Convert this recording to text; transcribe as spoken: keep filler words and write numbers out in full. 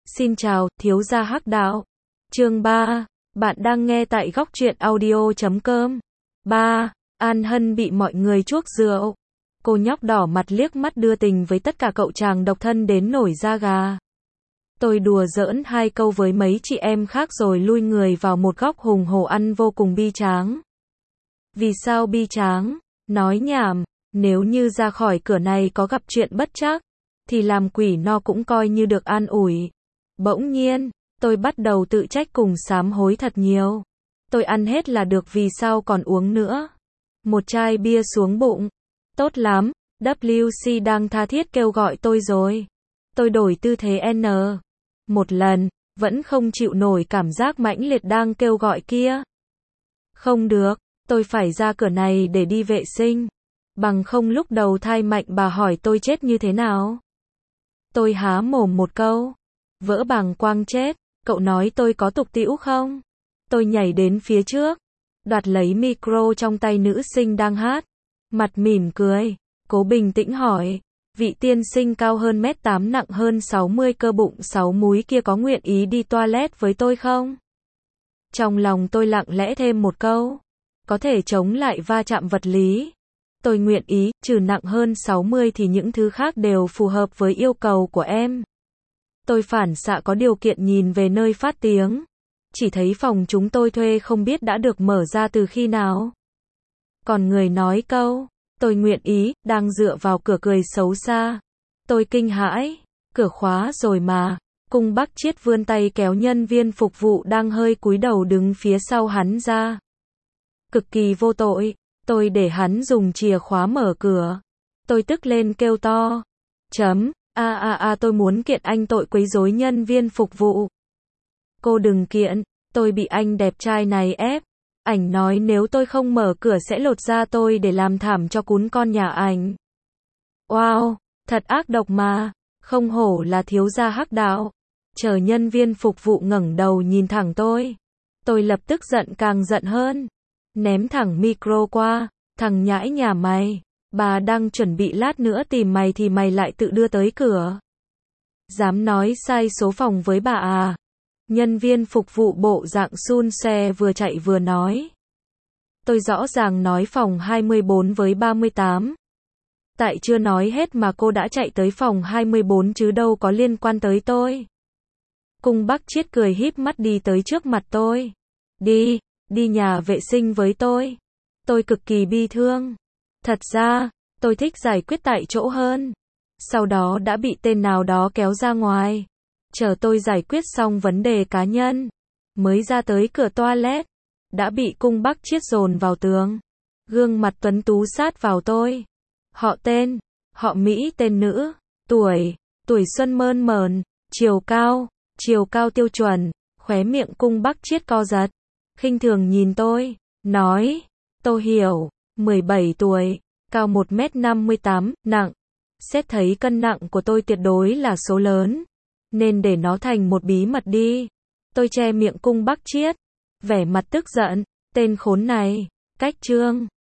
Xin chào, thiếu gia hắc đạo. Chương ba. Bạn đang nghe tại góc truyện audio chấm com. ba. An Hân bị mọi người chuốc rượu. Cô nhóc đỏ mặt liếc mắt đưa tình với tất cả cậu chàng độc thân đến nổi da gà. Tôi đùa giỡn hai câu với mấy chị em khác rồi lui người vào một góc hùng hổ ăn vô cùng bi tráng. Vì sao bi tráng? Nói nhảm, nếu như ra khỏi cửa này có gặp chuyện bất trắc, thì làm quỷ no cũng coi như được an ủi. Bỗng nhiên, tôi bắt đầu tự trách cùng sám hối thật nhiều. Tôi ăn hết là được, vì sao còn uống nữa? Một chai bia xuống bụng. Tốt lắm, W C đang tha thiết kêu gọi tôi rồi. Tôi đổi tư thế N. Một lần, vẫn không chịu nổi cảm giác mãnh liệt đang kêu gọi kia. Không được, tôi phải ra cửa này để đi vệ sinh. Bằng không lúc đầu thai mạnh bà hỏi tôi chết như thế nào. Tôi há mồm một câu. Vỡ bàng quang chết, cậu nói tôi có tục tĩu không? Tôi nhảy đến phía trước, đoạt lấy micro trong tay nữ sinh đang hát. Mặt mỉm cười, cố bình tĩnh hỏi, vị tiên sinh cao hơn mét tám nặng hơn sáu mươi cơ bụng sáu múi kia có nguyện ý đi toilet với tôi không? Trong lòng tôi lặng lẽ thêm một câu, có thể chống lại va chạm vật lý. Tôi nguyện ý, trừ nặng hơn sáu mươi thì những thứ khác đều phù hợp với yêu cầu của em. Tôi phản xạ có điều kiện nhìn về nơi phát tiếng. Chỉ thấy phòng chúng tôi thuê không biết đã được mở ra từ khi nào. Còn người nói câu, tôi nguyện ý, đang dựa vào cửa cười xấu xa. Tôi kinh hãi, cửa khóa rồi mà. Cung Bắc Chiết vươn tay kéo nhân viên phục vụ đang hơi cúi đầu đứng phía sau hắn ra. Cực kỳ vô tội, tôi để hắn dùng chìa khóa mở cửa. Tôi tức lên kêu to. Chấm. A a a tôi muốn kiện anh tội quấy rối nhân viên phục vụ. Cô đừng kiện, tôi bị anh đẹp trai này ép. Ảnh nói nếu tôi không mở cửa sẽ lột da tôi để làm thảm cho cún con nhà ảnh. Wow, thật ác độc mà, không hổ là thiếu gia hắc đạo. Chờ nhân viên phục vụ ngẩng đầu nhìn thẳng tôi. Tôi lập tức giận càng giận hơn. Ném thẳng micro qua, thằng nhãi nhà mày. Bà đang chuẩn bị lát nữa tìm mày thì mày lại tự đưa tới cửa. Dám nói sai số phòng với bà à? Nhân viên phục vụ bộ dạng xun xe vừa chạy vừa nói. Tôi rõ ràng nói phòng hai mươi bốn với ba mươi tám. Tại chưa nói hết mà cô đã chạy tới phòng hai mươi bốn chứ đâu có liên quan tới tôi. Cung Bắc Chiết cười híp mắt đi tới trước mặt tôi. Đi, đi nhà vệ sinh với tôi. Tôi cực kỳ bi thương. Thật ra, tôi thích giải quyết tại chỗ hơn. Sau đó đã bị tên nào đó kéo ra ngoài. Chờ tôi giải quyết xong vấn đề cá nhân, mới ra tới cửa toilet, đã bị Cung Bắc Chiết dồn vào tường. Gương mặt tuấn tú sát vào tôi. Họ tên, họ Mỹ tên nữ, tuổi, tuổi xuân mơn mờn, chiều cao, chiều cao tiêu chuẩn, khóe miệng Cung Bắc Chiết co giật. Khinh thường nhìn tôi, nói, tôi hiểu. mười bảy tuổi, cao một mét năm mươi tám, nặng. Xét thấy cân nặng của tôi tuyệt đối là số lớn, nên để nó thành một bí mật đi. Tôi che miệng Cung Bắc Chiết, vẻ mặt tức giận, tên khốn này, cách chương.